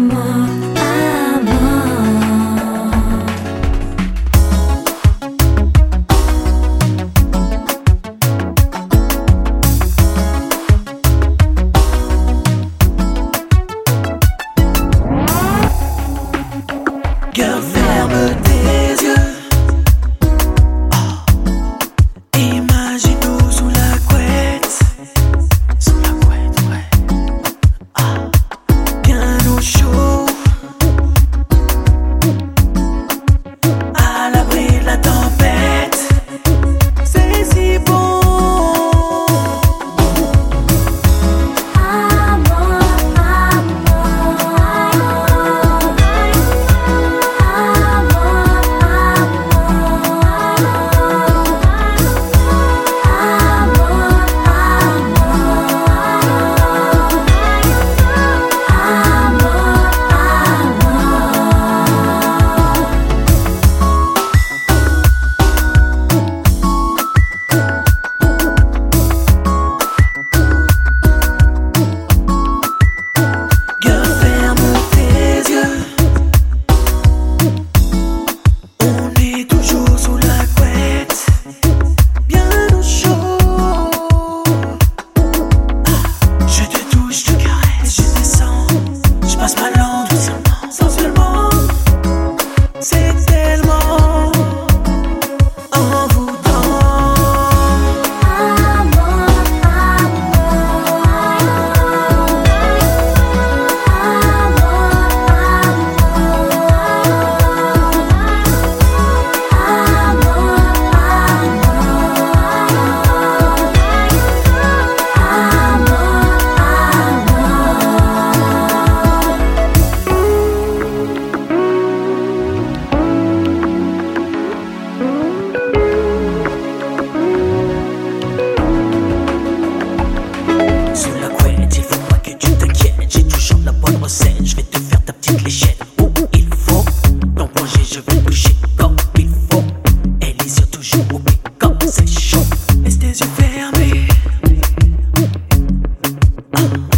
Girl, ferme tes yeux. Imagine-nous sous la couette. Sous la couette, ouais. Bien au chaud, à l'abri de la tempête. C'est si bon. Sous la couette, il faut pas que tu t'inquiètes. J'ai toujours la bonne recette. Je vais te faire ta petite léchette. Où il faut, donc manger, je vais bouger comme il faut. Et les yeux toujours oubliés comme c'est chaud. Laisse tes yeux fermés.